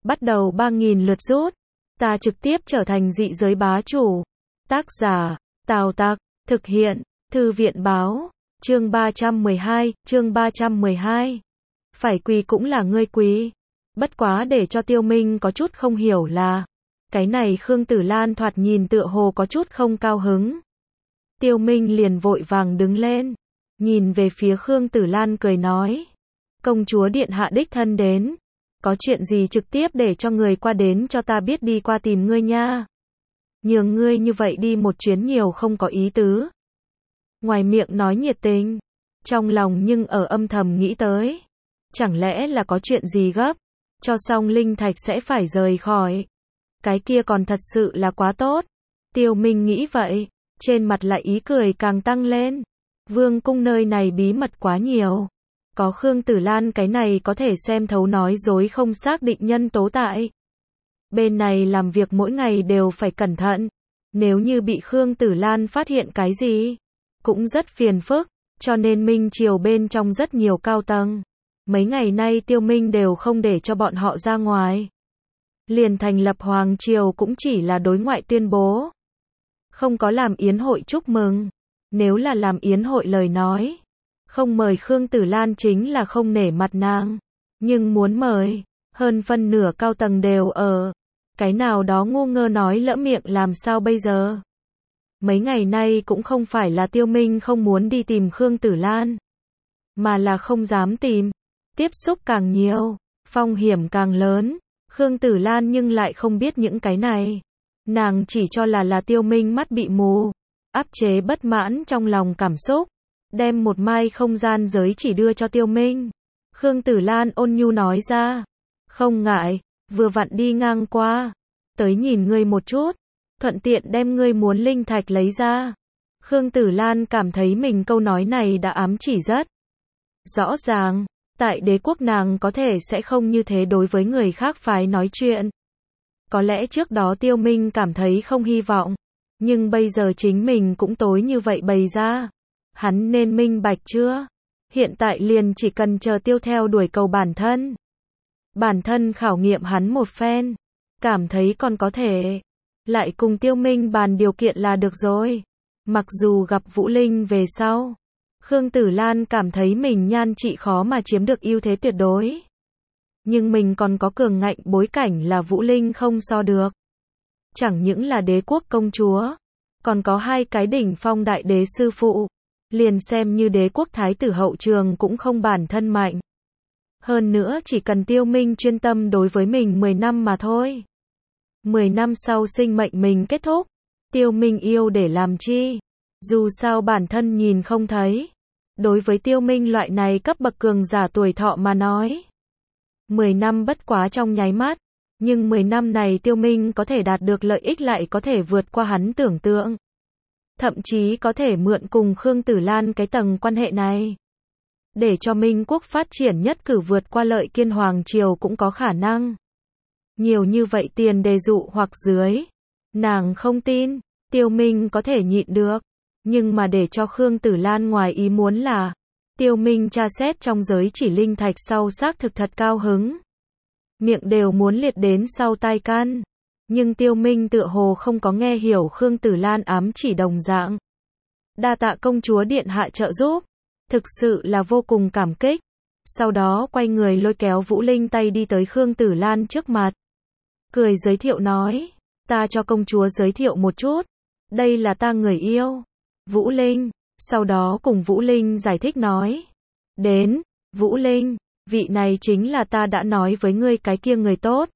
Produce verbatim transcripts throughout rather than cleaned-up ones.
bắt đầu ba nghìn lượt rút. Ta trực tiếp trở thành dị giới bá chủ. Tác giả, Tào Tặc, thực hiện, Thư viện báo, chương ba trăm mười hai, chương ba trăm mười hai. Phải quỳ cũng là ngươi quỳ. Bất quá để cho Tiêu Minh có chút không hiểu là, cái này Khương Tử Lan thoạt nhìn tựa hồ có chút không cao hứng. Tiêu Minh liền vội vàng đứng lên, nhìn về phía Khương Tử Lan cười nói, công chúa điện hạ đích thân đến, có chuyện gì trực tiếp để cho người qua đến cho ta biết đi qua tìm ngươi nha. Nhường ngươi như vậy đi một chuyến nhiều không có ý tứ. Ngoài miệng nói nhiệt tình, trong lòng nhưng ở âm thầm nghĩ tới, chẳng lẽ là có chuyện gì gấp, cho xong linh thạch sẽ phải rời khỏi. Cái kia còn thật sự là quá tốt. Tiêu Minh nghĩ vậy, trên mặt lại ý cười càng tăng lên. Vương cung nơi này bí mật quá nhiều. Có Khương Tử Lan cái này có thể xem thấu nói dối không xác định nhân tố tại. Bên này làm việc mỗi ngày đều phải cẩn thận. Nếu như bị Khương Tử Lan phát hiện cái gì, cũng rất phiền phức, cho nên Minh Triều bên trong rất nhiều cao tầng. Mấy ngày nay Tiêu Minh đều không để cho bọn họ ra ngoài. Liền thành lập Hoàng Triều cũng chỉ là đối ngoại tuyên bố. Không có làm yến hội chúc mừng. Nếu là làm yến hội lời nói, không mời Khương Tử Lan chính là không nể mặt nàng. Nhưng muốn mời, hơn phân nửa cao tầng đều ở. Cái nào đó ngu ngơ nói lỡ miệng làm sao bây giờ? Mấy ngày nay cũng không phải là Tiêu Minh không muốn đi tìm Khương Tử Lan, mà là không dám tìm. Tiếp xúc càng nhiều, phong hiểm càng lớn. Khương Tử Lan nhưng lại không biết những cái này. Nàng chỉ cho là là Tiêu Minh mắt bị mù, áp chế bất mãn trong lòng cảm xúc, đem một mai không gian giới chỉ đưa cho Tiêu Minh. Khương Tử Lan ôn nhu nói ra, không ngại, vừa vặn đi ngang qua, tới nhìn ngươi một chút, thuận tiện đem ngươi muốn linh thạch lấy ra. Khương Tử Lan cảm thấy mình câu nói này đã ám chỉ rất rõ ràng. Tại đế quốc nàng có thể sẽ không như thế đối với người khác phái nói chuyện. Có lẽ trước đó Tiêu Minh cảm thấy không hy vọng, nhưng bây giờ chính mình cũng tối như vậy bày ra. Hắn nên minh bạch chưa? Hiện tại liền chỉ cần chờ Tiêu theo đuổi cầu bản thân. Bản thân khảo nghiệm hắn một phen, cảm thấy còn có thể, lại cùng Tiêu Minh bàn điều kiện là được rồi. Mặc dù gặp Vũ Linh về sau, Khương Tử Lan cảm thấy mình nhan trị khó mà chiếm được ưu thế tuyệt đối. Nhưng mình còn có cường ngạnh bối cảnh là Vũ Linh không so được. Chẳng những là đế quốc công chúa, còn có hai cái đỉnh phong đại đế sư phụ. Liền xem như đế quốc thái tử hậu trường cũng không bản thân mạnh. Hơn nữa chỉ cần Tiêu Minh chuyên tâm đối với mình mười năm mà thôi. mười năm sau sinh mệnh mình kết thúc, Tiêu Minh yêu để làm chi? Dù sao bản thân nhìn không thấy. Đối với Tiêu Minh loại này cấp bậc cường giả tuổi thọ mà nói, mười năm bất quá trong nháy mắt, nhưng mười năm này Tiêu Minh có thể đạt được lợi ích lại có thể vượt qua hắn tưởng tượng. Thậm chí có thể mượn cùng Khương Tử Lan cái tầng quan hệ này, để cho Minh quốc phát triển nhất cử vượt qua Lợi Kiên Hoàng Triều cũng có khả năng. Nhiều như vậy tiền đề dụ hoặc dưới, nàng không tin, Tiêu Minh có thể nhịn được. Nhưng mà để cho Khương Tử Lan ngoài ý muốn là, Tiêu Minh tra xét trong giới chỉ linh thạch sau xác thực thật cao hứng. Miệng đều muốn liệt đến sau tai can. Nhưng Tiêu Minh tựa hồ không có nghe hiểu Khương Tử Lan ám chỉ đồng dạng. Đa tạ công chúa điện hạ trợ giúp, thực sự là vô cùng cảm kích. Sau đó quay người lôi kéo Vũ Linh tay đi tới Khương Tử Lan trước mặt. Cười giới thiệu nói, ta cho công chúa giới thiệu một chút. Đây là ta người yêu, Vũ Linh. Sau đó cùng Vũ Linh giải thích nói, đến, Vũ Linh, vị này chính là ta đã nói với ngươi cái kia người tốt.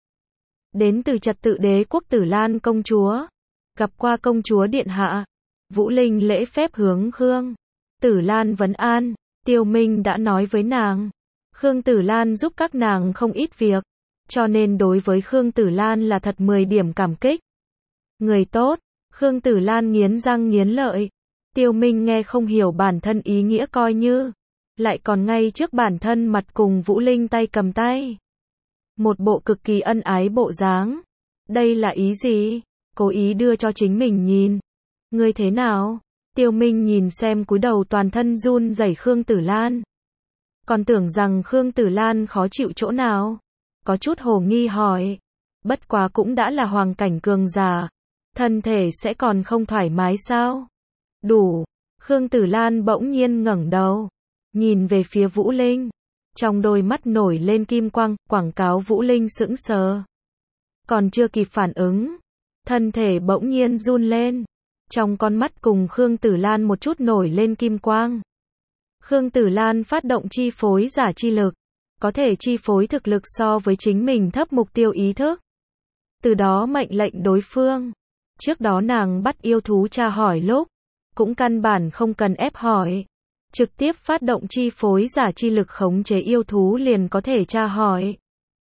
Đến từ trật tự đế quốc Tử Lan công chúa. Gặp qua công chúa điện hạ. Vũ Linh lễ phép hướng Khương Tử Lan vấn an. Tiêu Minh đã nói với nàng, Khương Tử Lan giúp các nàng không ít việc, cho nên đối với Khương Tử Lan là thật mười điểm cảm kích. Người tốt. Khương Tử Lan nghiến răng nghiến lợi. Tiêu Minh nghe không hiểu bản thân ý nghĩa coi như, lại còn ngay trước bản thân mặt cùng Vũ Linh tay cầm tay. Một bộ cực kỳ ân ái bộ dáng. Đây là ý gì? Cố ý đưa cho chính mình nhìn. Ngươi thế nào? Tiêu Minh nhìn xem cúi đầu toàn thân run rẩy Khương Tử Lan. Còn tưởng rằng Khương Tử Lan khó chịu chỗ nào. có chút hồ nghi hỏi. Bất quá cũng đã là hoàng cảnh cường giả, thân thể sẽ còn không thoải mái sao? Đủ. Khương Tử Lan bỗng nhiên ngẩng đầu, nhìn về phía Vũ Linh. Trong đôi mắt nổi lên kim quang, quảng cáo Vũ Linh sững sờ. Còn chưa kịp phản ứng, thân thể bỗng nhiên run lên. Trong con mắt cùng Khương Tử Lan một chút nổi lên kim quang. Khương Tử Lan phát động chi phối giả chi lực, có thể chi phối thực lực so với chính mình thấp mục tiêu ý thức. Từ đó mệnh lệnh đối phương. Trước đó nàng bắt yêu thú tra hỏi lúc, cũng căn bản không cần ép hỏi. Trực tiếp phát động chi phối giả chi lực khống chế yêu thú liền có thể tra hỏi.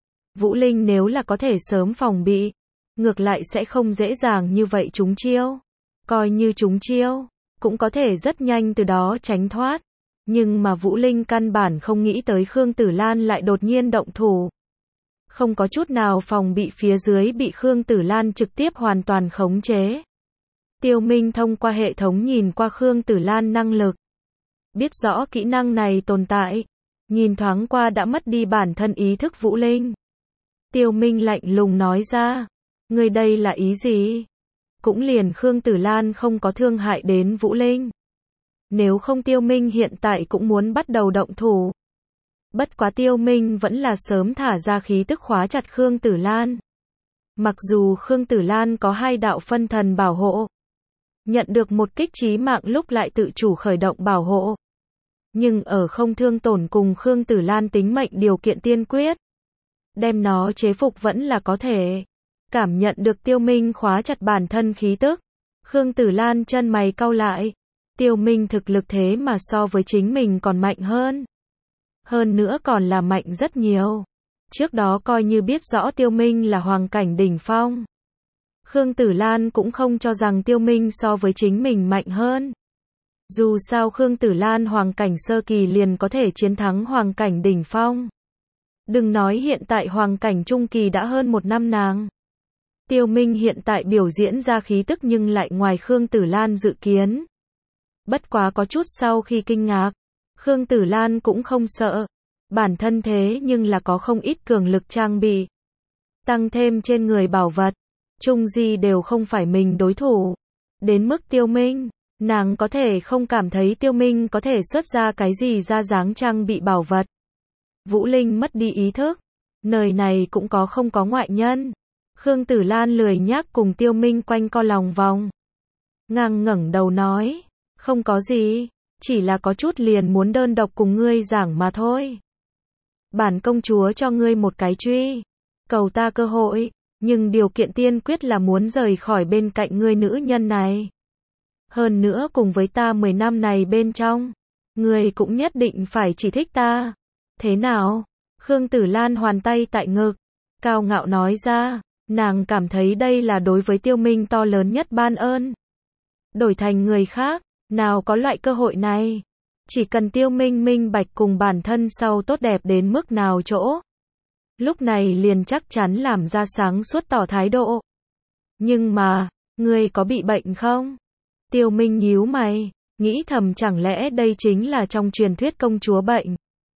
Vũ Linh nếu là có thể sớm phòng bị, ngược lại sẽ không dễ dàng như vậy trúng chiêu. Coi như trúng chiêu, cũng có thể rất nhanh từ đó tránh thoát. Nhưng mà Vũ Linh căn bản không nghĩ tới Khương Tử Lan lại đột nhiên động thủ. Không có chút nào phòng bị phía dưới bị Khương Tử Lan trực tiếp hoàn toàn khống chế. Tiêu Minh thông qua hệ thống nhìn qua Khương Tử Lan năng lực. Biết rõ kỹ năng này tồn tại. Nhìn thoáng qua đã mất đi bản thân ý thức Vũ Linh. Tiêu Minh lạnh lùng nói ra. Người đây là ý gì? Cũng liền Khương Tử Lan không có thương hại đến Vũ Linh. Nếu không Tiêu Minh hiện tại cũng muốn bắt đầu động thủ. Bất quá Tiêu Minh vẫn là sớm thả ra khí tức khóa chặt Khương Tử Lan. Mặc dù Khương Tử Lan có hai đạo phân thần bảo hộ, nhận được một kích chí mạng lúc lại tự chủ khởi động bảo hộ. Nhưng ở không thương tổn cùng Khương Tử Lan tính mệnh điều kiện tiên quyết. Đem nó chế phục vẫn là có thể. Cảm nhận được Tiêu Minh khóa chặt bản thân khí tức. Khương Tử Lan chân mày cau lại. Tiêu Minh thực lực thế mà so với chính mình còn mạnh hơn. Hơn nữa còn là mạnh rất nhiều. Trước đó coi như biết rõ Tiêu Minh là hoàng cảnh đỉnh phong. Khương Tử Lan cũng không cho rằng Tiêu Minh so với chính mình mạnh hơn. Dù sao Khương Tử Lan hoàng cảnh sơ kỳ liền có thể chiến thắng hoàng cảnh đỉnh phong. Đừng nói hiện tại hoàng cảnh trung kỳ đã hơn một năm nàng. Tiêu Minh hiện tại biểu diễn ra khí tức nhưng lại ngoài Khương Tử Lan dự kiến. Bất quá có chút sau khi kinh ngạc, Khương Tử Lan cũng không sợ. Bản thân thế nhưng là có không ít cường lực trang bị. Tăng thêm trên người bảo vật, chung gì đều không phải mình đối thủ. Đến mức Tiêu Minh, nàng có thể không cảm thấy Tiêu Minh có thể xuất ra cái gì ra dáng trang bị bảo vật. Vũ Linh mất đi ý thức. Nơi này cũng có không có ngoại nhân. Khương Tử Lan lười nhác cùng Tiêu Minh quanh co lòng vòng. Ngang ngẩng đầu nói, không có gì, chỉ là có chút liền muốn đơn độc cùng ngươi giảng mà thôi. Bản công chúa cho ngươi một cái truy, cầu ta cơ hội, nhưng điều kiện tiên quyết là muốn rời khỏi bên cạnh ngươi nữ nhân này. Hơn nữa cùng với ta mười năm này bên trong, ngươi cũng nhất định phải chỉ thích ta. Thế nào? Khương Tử Lan hoàn tay tại ngực, cao ngạo nói ra, nàng cảm thấy đây là đối với Tiêu Minh to lớn nhất ban ơn. Đổi thành người khác, nào có loại cơ hội này. Chỉ cần Tiêu Minh minh bạch cùng bản thân sau tốt đẹp đến mức nào chỗ. Lúc này liền chắc chắn làm ra sáng suốt tỏ thái độ. Nhưng mà, ngươi có bị bệnh không? Tiêu Minh nhíu mày, nghĩ thầm chẳng lẽ đây chính là trong truyền thuyết công chúa bệnh.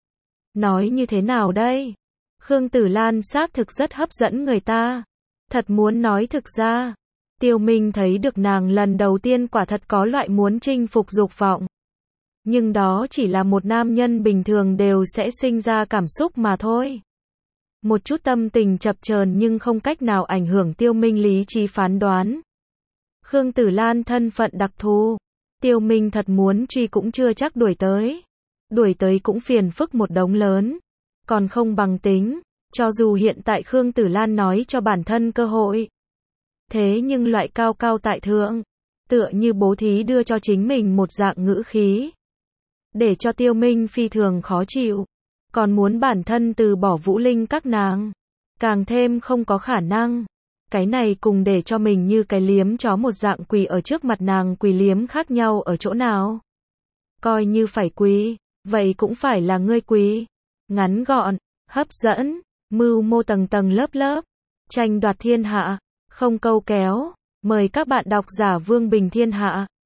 Nói như thế nào đây? Khương Tử Lan xác thực rất hấp dẫn người ta. Thật muốn nói thực ra, Tiêu Minh thấy được nàng lần đầu tiên quả thật có loại muốn chinh phục dục vọng. Nhưng đó chỉ là một nam nhân bình thường đều sẽ sinh ra cảm xúc mà thôi. Một chút tâm tình chập chờn nhưng không cách nào ảnh hưởng Tiêu Minh lý trí phán đoán. Khương Tử Lan thân phận đặc thù, Tiêu Minh thật muốn truy cũng chưa chắc đuổi tới. Đuổi tới cũng phiền phức một đống lớn. Còn không bằng tính, cho dù hiện tại Khương Tử Lan nói cho bản thân cơ hội. Thế nhưng loại cao cao tại thượng, tựa như bố thí đưa cho chính mình một dạng ngữ khí. Để cho Tiêu Minh phi thường khó chịu. Còn muốn bản thân từ bỏ Vũ Linh các nàng. Càng thêm không có khả năng. Cái này cùng để cho mình như cái liếm chó một dạng quỳ ở trước mặt nàng quỳ liếm khác nhau ở chỗ nào. Coi như phải quỳ, vậy cũng phải là ngươi quỳ. Ngắn gọn, hấp dẫn, mưu mô tầng tầng lớp lớp. Tranh đoạt thiên hạ, không câu kéo. Mời các bạn đọc giả Vương Bình Thiên Hạ.